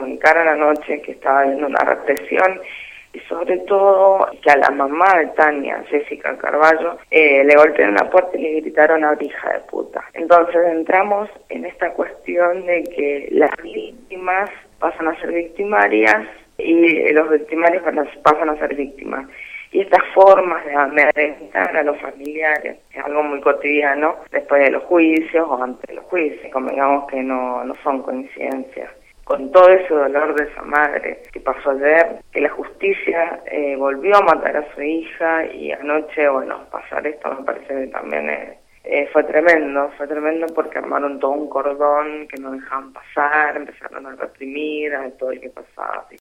comunicaron anoche que estaba habiendo una represión y sobre todo que a la mamá de Tania, Jessica Carballo, le golpearon la puerta y le gritaron a hija de puta. Entonces entramos en esta cuestión de que las víctimas pasan a ser victimarias y los victimarios pasan a ser víctimas. Y estas formas de amedrentar a los familiares es algo muy cotidiano después de los juicios o antes de los juicios, convengamos que no son coincidencias. Con todo ese dolor de esa madre que pasó ayer, que la justicia volvió a matar a su hija y anoche, bueno, pasar esto me parece que también fue tremendo porque armaron todo un cordón que no dejaban pasar, empezaron a reprimir a todo el que pasaba.